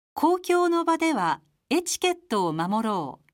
公共の場ではエチケットを守ろう。